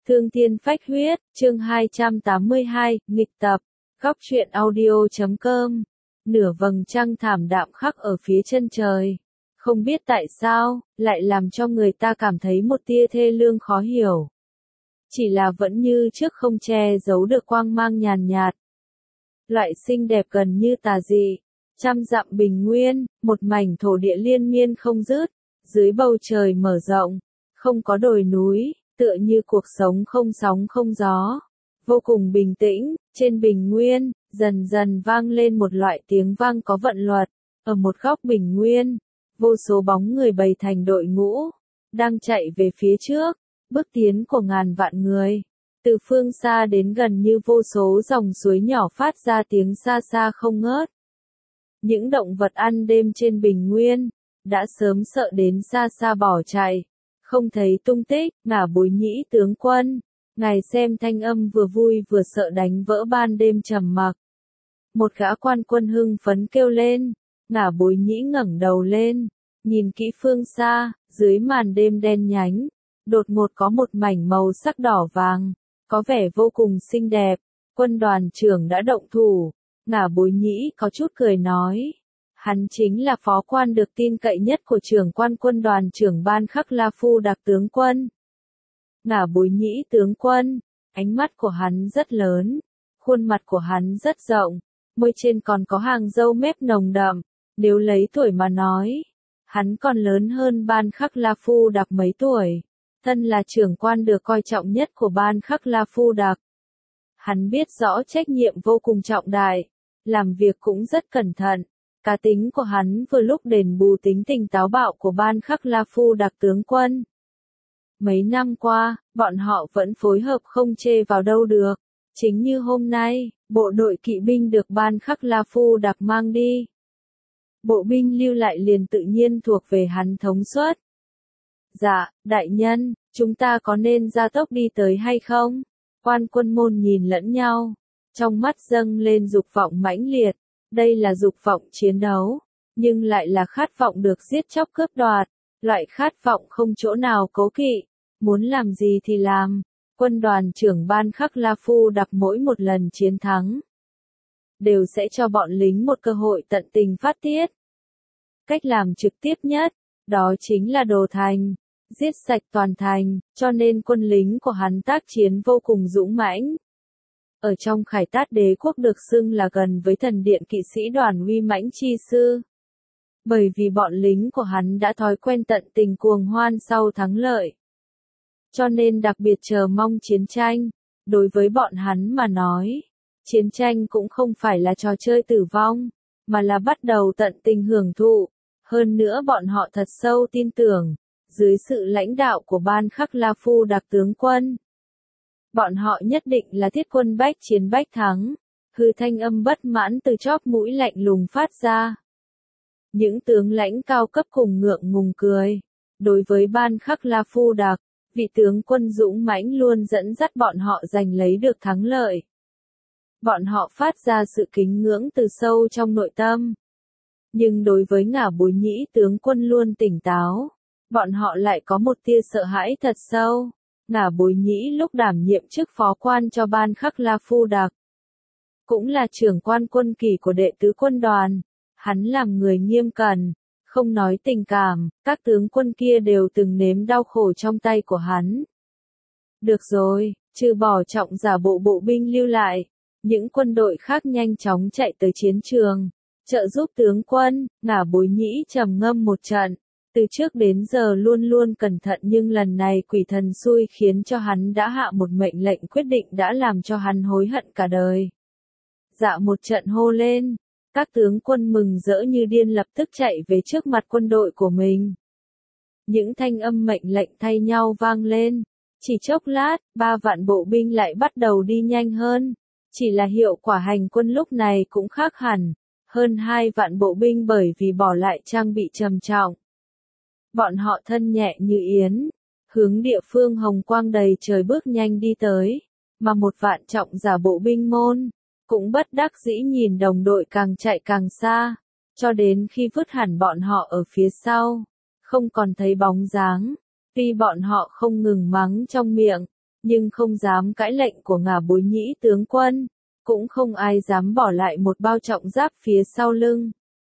Thương thiên phách huyết, chương 282, nghịch tập, góc truyện audio.com. Nửa vầng trăng thảm đạm khắc ở phía chân trời. Không biết tại sao, lại làm cho người ta cảm thấy một tia thê lương khó hiểu. Chỉ là vẫn như trước không che giấu được quang mang nhàn nhạt. Loại xinh đẹp gần như tà dị. Trăm dặm bình nguyên, một mảnh thổ địa liên miên không dứt, dưới bầu trời mở rộng, không có đồi núi, tựa như cuộc sống không sóng không gió. Vô cùng bình tĩnh, trên bình nguyên, dần dần vang lên một loại tiếng vang có vận luật. Ở một góc bình nguyên, vô số bóng người bày thành đội ngũ, đang chạy về phía trước, bước tiến của ngàn vạn người. Từ phương xa đến gần như vô số dòng suối nhỏ phát ra tiếng xa xa không ngớt. Những động vật ăn đêm trên bình nguyên, đã sớm sợ đến xa xa bỏ chạy, không thấy tung tích. Ngả Bối Nhĩ tướng quân, ngài xem, thanh âm vừa vui vừa sợ đánh vỡ ban đêm trầm mặc. Một gã quan quân hưng phấn kêu lên. Ngả Bối Nhĩ ngẩng đầu lên, nhìn kỹ phương xa, dưới màn đêm đen nhánh, đột ngột có một mảnh màu sắc đỏ vàng, có vẻ vô cùng xinh đẹp. Quân đoàn trưởng đã động thủ. Ngả Bối Nhĩ có chút cười nói. Hắn chính là phó quan được tin cậy nhất của trưởng quan quân đoàn trưởng Ban Khắc La Phu Đặc tướng quân. Ngả Bối Nhĩ tướng quân, ánh mắt của hắn rất lớn, khuôn mặt của hắn rất rộng, môi trên còn có hàng râu mép nồng đậm. Nếu lấy tuổi mà nói, hắn còn lớn hơn Ban Khắc La Phu Đặc mấy tuổi. Thân là trưởng quan được coi trọng nhất của Ban Khắc La Phu Đặc. Hắn biết rõ trách nhiệm vô cùng trọng đại, làm việc cũng rất cẩn thận. Cá tính của hắn vừa lúc đền bù tính tình táo bạo của Ban Khắc La Phu Đặc tướng quân. Mấy năm qua, bọn họ vẫn phối hợp không chê vào đâu được. Chính như hôm nay, bộ đội kỵ binh được Ban Khắc La Phu Đặc mang đi. Bộ binh lưu lại liền tự nhiên thuộc về hắn thống suất. Dạ, đại nhân, chúng ta có nên ra tốc đi tới hay không? Quan quân môn nhìn lẫn nhau, trong mắt dâng lên dục vọng mãnh liệt. Đây là dục vọng chiến đấu, nhưng lại là khát vọng được giết chóc cướp đoạt, loại khát vọng không chỗ nào cố kỵ, muốn làm gì thì làm. Quân đoàn trưởng Ban Khắc La Phu Đặc mỗi một lần chiến thắng, đều sẽ cho bọn lính một cơ hội tận tình phát tiết. Cách làm trực tiếp nhất, đó chính là đổ thành, giết sạch toàn thành, cho nên quân lính của hắn tác chiến vô cùng dũng mãnh. Ở trong Khải Tát đế quốc được xưng là gần với thần điện kỵ sĩ đoàn uy mãnh chi sư. Bởi vì bọn lính của hắn đã thói quen tận tình cuồng hoan sau thắng lợi. Cho nên đặc biệt chờ mong chiến tranh. Đối với bọn hắn mà nói, chiến tranh cũng không phải là trò chơi tử vong, mà là bắt đầu tận tình hưởng thụ. Hơn nữa bọn họ thật sâu tin tưởng, dưới sự lãnh đạo của Ban Khắc La Phu Đặc tướng quân, bọn họ nhất định là thiết quân bách chiến bách thắng. Hư thanh âm bất mãn từ chóp mũi lạnh lùng phát ra. Những tướng lãnh cao cấp cùng ngượng ngùng cười. Đối với Ban Khắc La Phu Đặc, vị tướng quân dũng mãnh luôn dẫn dắt bọn họ giành lấy được thắng lợi. Bọn họ phát ra sự kính ngưỡng từ sâu trong nội tâm. Nhưng đối với Ngả Bối Nhĩ tướng quân luôn tỉnh táo, bọn họ lại có một tia sợ hãi thật sâu. Ngả Bối Nhĩ lúc đảm nhiệm chức phó quan cho Ban Khắc La Phu Đặc, cũng là trưởng quan quân kỳ của đệ tứ quân đoàn. Hắn làm người nghiêm cẩn, không nói tình cảm, các tướng quân kia đều từng nếm đau khổ trong tay của hắn. Được rồi, trừ bỏ trọng giả bộ binh lưu lại, những quân đội khác nhanh chóng chạy tới chiến trường, trợ giúp tướng quân. Ngả Bối Nhĩ trầm ngâm một trận. Từ trước đến giờ luôn luôn cẩn thận, nhưng lần này quỷ thần xui khiến cho hắn đã hạ một mệnh lệnh quyết định đã làm cho hắn hối hận cả đời. Dạ một trận hô lên, các tướng quân mừng rỡ như điên lập tức chạy về trước mặt quân đội của mình. Những thanh âm mệnh lệnh thay nhau vang lên, chỉ chốc lát, 3 vạn bộ binh lại bắt đầu đi nhanh hơn. Chỉ là hiệu quả hành quân lúc này cũng khác hẳn, hơn 2 vạn bộ binh bởi vì bỏ lại trang bị trầm trọng. Bọn họ thân nhẹ như yến, hướng địa phương hồng quang đầy trời bước nhanh đi tới, mà 1 vạn trọng giả bộ binh môn, cũng bất đắc dĩ nhìn đồng đội càng chạy càng xa, cho đến khi vứt hẳn bọn họ ở phía sau, không còn thấy bóng dáng. Tuy bọn họ không ngừng mắng trong miệng, nhưng không dám cãi lệnh của Ngả Bối Nhĩ tướng quân, cũng không ai dám bỏ lại một bao trọng giáp phía sau lưng.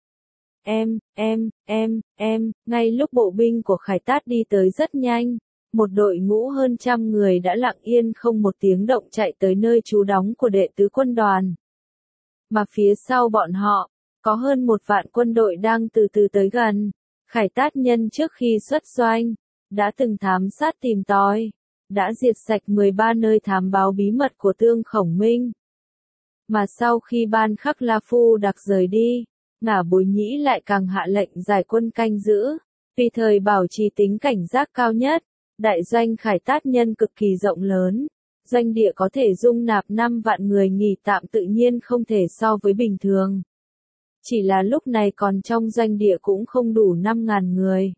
Ngay lúc bộ binh của Khải Tát đi tới rất nhanh, một đội ngũ hơn 100 người đã lặng yên không một tiếng động chạy tới nơi trú đóng của đệ tứ quân đoàn. Mà phía sau bọn họ, có hơn 1 vạn quân đội đang từ từ tới gần. Khải Tát nhân trước khi xuất doanh, đã từng thám sát tìm tòi, đã diệt sạch 13 nơi thám báo bí mật của Tương Khổng Minh. Mà sau khi Ban Khắc La Phu Đặc rời đi, Ngả Bối Nhĩ lại càng hạ lệnh giải quân canh giữ, tùy thời bảo trì tính cảnh giác cao nhất. Đại doanh Khải Tát nhân cực kỳ rộng lớn, doanh địa có thể dung nạp 5 vạn người nghỉ tạm tự nhiên không thể so với bình thường. Chỉ là lúc này còn trong doanh địa cũng không đủ 5.000 người.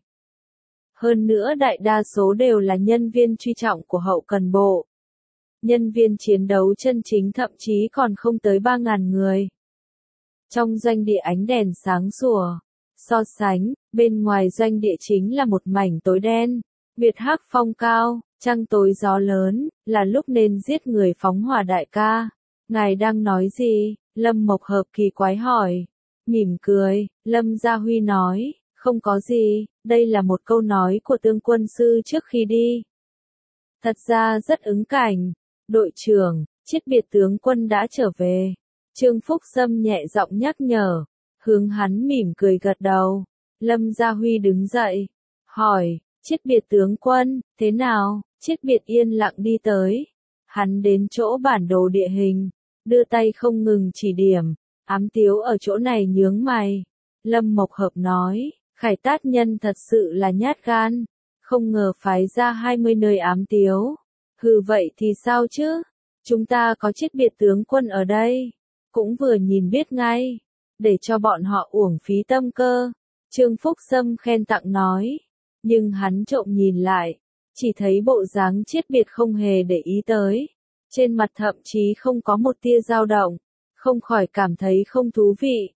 Hơn nữa đại đa số đều là nhân viên truy trọng của hậu cần bộ. Nhân viên chiến đấu chân chính thậm chí còn không tới 3.000 người. Trong doanh địa ánh đèn sáng sủa, so sánh, bên ngoài doanh địa chính là một mảnh tối đen. Việt hắc phong cao, trăng tối gió lớn, là lúc nên giết người phóng hỏa đại ca. Ngài đang nói gì? Lâm Mộc Hợp kỳ quái hỏi. Mỉm cười, Lâm Gia Huy nói, không có gì, đây là một câu nói của Tương quân sư trước khi đi. Thật ra rất ứng cảnh. Đội trưởng, Chiết Biệt tướng quân đã trở về. Trương Phúc Sâm nhẹ giọng nhắc nhở, hướng hắn mỉm cười gật đầu. Lâm Gia Huy đứng dậy, hỏi, Chiết Biệt tướng quân, thế nào? Chiết Biệt yên lặng đi tới. Hắn đến chỗ bản đồ địa hình, đưa tay không ngừng chỉ điểm. Ám Tiếu ở chỗ này nhướng mày. Lâm Mộc Hợp nói, Khải Tát nhân thật sự là nhát gan, không ngờ phái ra 20 nơi ám tiếu. Hừ vậy thì sao chứ? Chúng ta có Chiết Biệt tướng quân ở đây, cũng vừa nhìn biết ngay, để cho bọn họ uổng phí tâm cơ. Trương Phúc Sâm khen tặng nói, nhưng hắn trộm nhìn lại, chỉ thấy bộ dáng Chiết Biệt không hề để ý tới, trên mặt thậm chí không có một tia dao động, không khỏi cảm thấy không thú vị.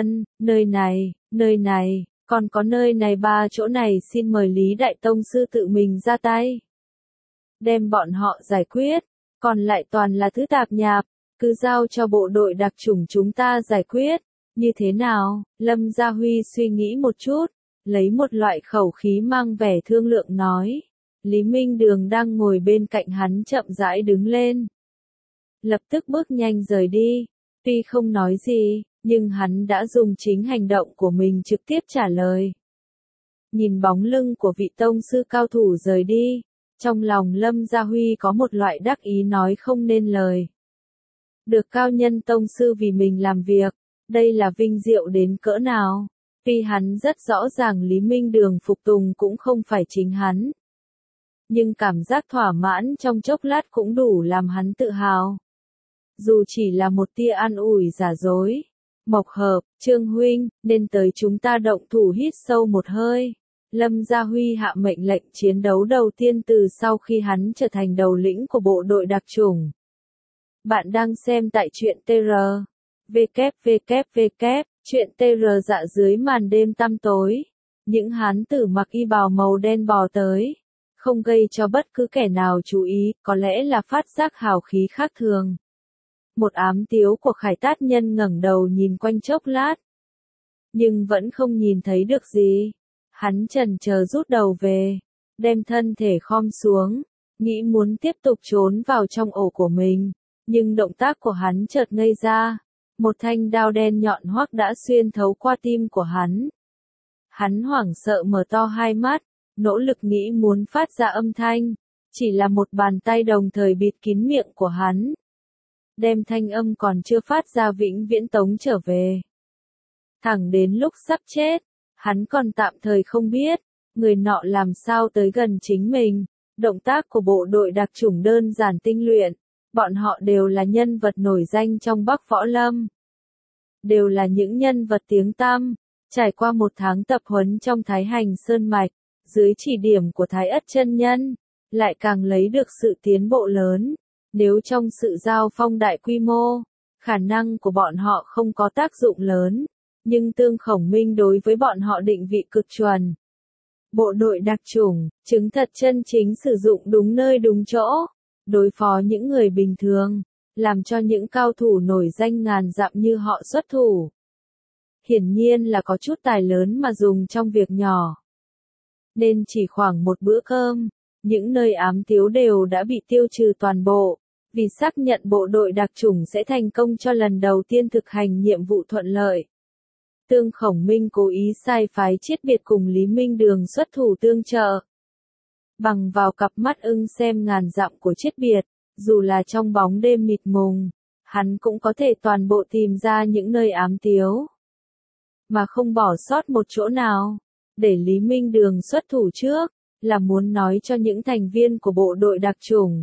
Nơi này, còn có nơi này 3 chỗ này xin mời Lý Đại Tông Sư tự mình ra tay. Đem bọn họ giải quyết, còn lại toàn là thứ tạp nhạp, cứ giao cho bộ đội đặc chủng chúng ta giải quyết, như thế nào? Lâm Gia Huy suy nghĩ một chút, lấy một loại khẩu khí mang vẻ thương lượng nói. Lý Minh Đường đang ngồi bên cạnh hắn chậm rãi đứng lên. Lập tức bước nhanh rời đi, tuy không nói gì, nhưng hắn đã dùng chính hành động của mình trực tiếp trả lời. Nhìn bóng lưng của vị tông sư cao thủ rời đi, trong lòng Lâm Gia Huy có một loại đắc ý nói không nên lời. Được cao nhân tông sư vì mình làm việc, đây là vinh diệu đến cỡ nào. Tuy hắn rất rõ ràng Lý Minh Đường phục tùng cũng không phải chính hắn. Nhưng cảm giác thỏa mãn trong chốc lát cũng đủ làm hắn tự hào. Dù chỉ là một tia an ủi giả dối. Mộc Hợp, Trương huynh, nên tới chúng ta động thủ. Hít sâu một hơi. Lâm Gia Huy hạ mệnh lệnh chiến đấu đầu tiên từ sau khi hắn trở thành đầu lĩnh của bộ đội đặc chủng. Bạn đang xem tại truyện TR. www. Truyện TR dạ dưới màn đêm tăm tối. Những hán tử mặc y bào màu đen bò tới. Không gây cho bất cứ kẻ nào chú ý, có lẽ là phát giác hào khí khác thường. Một ám tiếu của Khải Tát nhân ngẩng đầu nhìn quanh chốc lát. Nhưng vẫn không nhìn thấy được gì. Hắn chần chờ rút đầu về, đem thân thể khom xuống, nghĩ muốn tiếp tục trốn vào trong ổ của mình. Nhưng động tác của hắn chợt ngây ra. Một thanh đao đen nhọn hoắc đã xuyên thấu qua tim của hắn. Hắn hoảng sợ mở to hai mắt, nỗ lực nghĩ muốn phát ra âm thanh. Chỉ là một bàn tay đồng thời bịt kín miệng của hắn. Đem thanh âm còn chưa phát ra vĩnh viễn tống trở về. Thẳng đến lúc sắp chết, hắn còn tạm thời không biết, người nọ làm sao tới gần chính mình. Động tác của bộ đội đặc chủng đơn giản tinh luyện. Bọn họ đều là nhân vật nổi danh trong Bắc Võ Lâm. Đều là những nhân vật tiếng tăm, trải qua 1 tháng tập huấn trong Thái Hành Sơn Mạch, dưới chỉ điểm của Thái Ất chân nhân, lại càng lấy được sự tiến bộ lớn. Nếu trong sự giao phong đại quy mô, khả năng của bọn họ không có tác dụng lớn, nhưng Tương Khổng Minh đối với bọn họ định vị cực chuẩn. Bộ đội đặc chủng, chứng thật chân chính sử dụng đúng nơi đúng chỗ. đối phó những người bình thường, làm cho những cao thủ nổi danh ngàn dặm như họ xuất thủ. Hiển nhiên là có chút tài lớn mà dùng trong việc nhỏ. Nên chỉ khoảng một bữa cơm, những nơi ám tiếu đều đã bị tiêu trừ toàn bộ, vì xác nhận bộ đội đặc chủng sẽ thành công cho lần đầu tiên thực hành nhiệm vụ thuận lợi. Tương Khổng Minh cố ý sai phái Chiết Biệt cùng Lý Minh Đường xuất thủ tương trợ. Bằng vào cặp mắt ưng xem ngàn dặm của Chiết Biệt, dù là trong bóng đêm mịt mùng, hắn cũng có thể toàn bộ tìm ra những nơi ám tiếu, mà không bỏ sót một chỗ nào. Để Lý Minh Đường xuất thủ trước, là muốn nói cho những thành viên của bộ đội đặc chủng,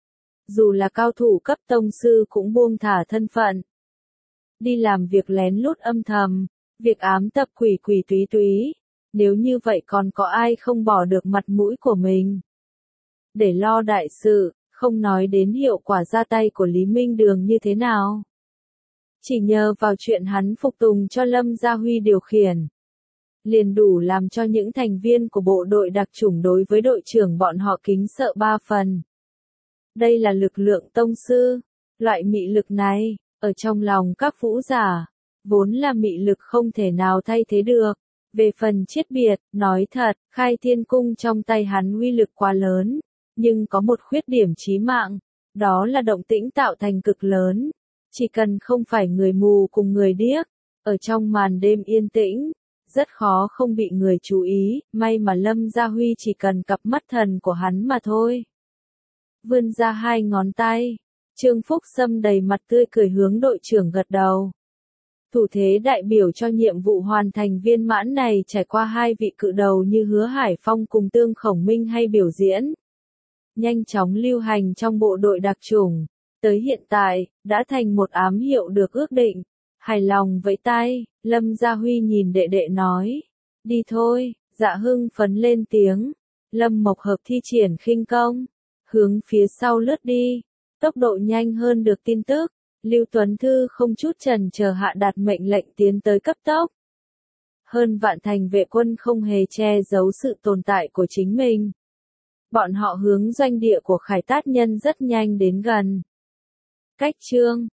dù là cao thủ cấp tông sư cũng buông thả thân phận, đi làm việc lén lút âm thầm, việc ám tập quỷ quỷ túy túy, nếu như vậy còn có ai không bỏ được mặt mũi của mình. Để lo đại sự, không nói đến hiệu quả ra tay của Lý Minh Đường như thế nào. Chỉ nhờ vào chuyện hắn phục tùng cho Lâm Gia Huy điều khiển, liền đủ làm cho những thành viên của bộ đội đặc chủng đối với đội trưởng bọn họ kính sợ ba phần. Đây là lực lượng tông sư, loại mị lực này, ở trong lòng các vũ giả, vốn là mị lực không thể nào thay thế được. Về phần Chiết Biệt, nói thật, Khai Thiên Cung trong tay hắn uy lực quá lớn, nhưng có một khuyết điểm chí mạng, đó là động tĩnh tạo thành cực lớn. Chỉ cần không phải người mù cùng người điếc, ở trong màn đêm yên tĩnh, rất khó không bị người chú ý, may mà Lâm Gia Huy chỉ cần cặp mắt thần của hắn mà thôi. Vươn ra hai ngón tay, Trương Phúc Sâm đầy mặt tươi cười hướng đội trưởng gật đầu. Thủ thế đại biểu cho nhiệm vụ hoàn thành viên mãn này trải qua hai vị cự đầu như Hứa Hải Phong cùng Tương Khổng Minh hay biểu diễn. Nhanh chóng lưu hành trong bộ đội đặc chủng, tới hiện tại, đã thành một ám hiệu được ước định. Hài lòng vẫy tay, Lâm Gia Huy nhìn đệ đệ nói. Đi thôi, Dạ hưng phấn lên tiếng. Lâm Mộc Hợp thi triển khinh công, hướng phía sau lướt đi. Tốc độ nhanh hơn được tin tức. Lưu Tuấn Thư không chút chần chờ hạ đạt mệnh lệnh tiến tới cấp tốc. Hơn vạn thành vệ quân không hề che giấu sự tồn tại của chính mình. Bọn họ hướng doanh địa của Khải Tát Nhân rất nhanh đến gần. Cách chương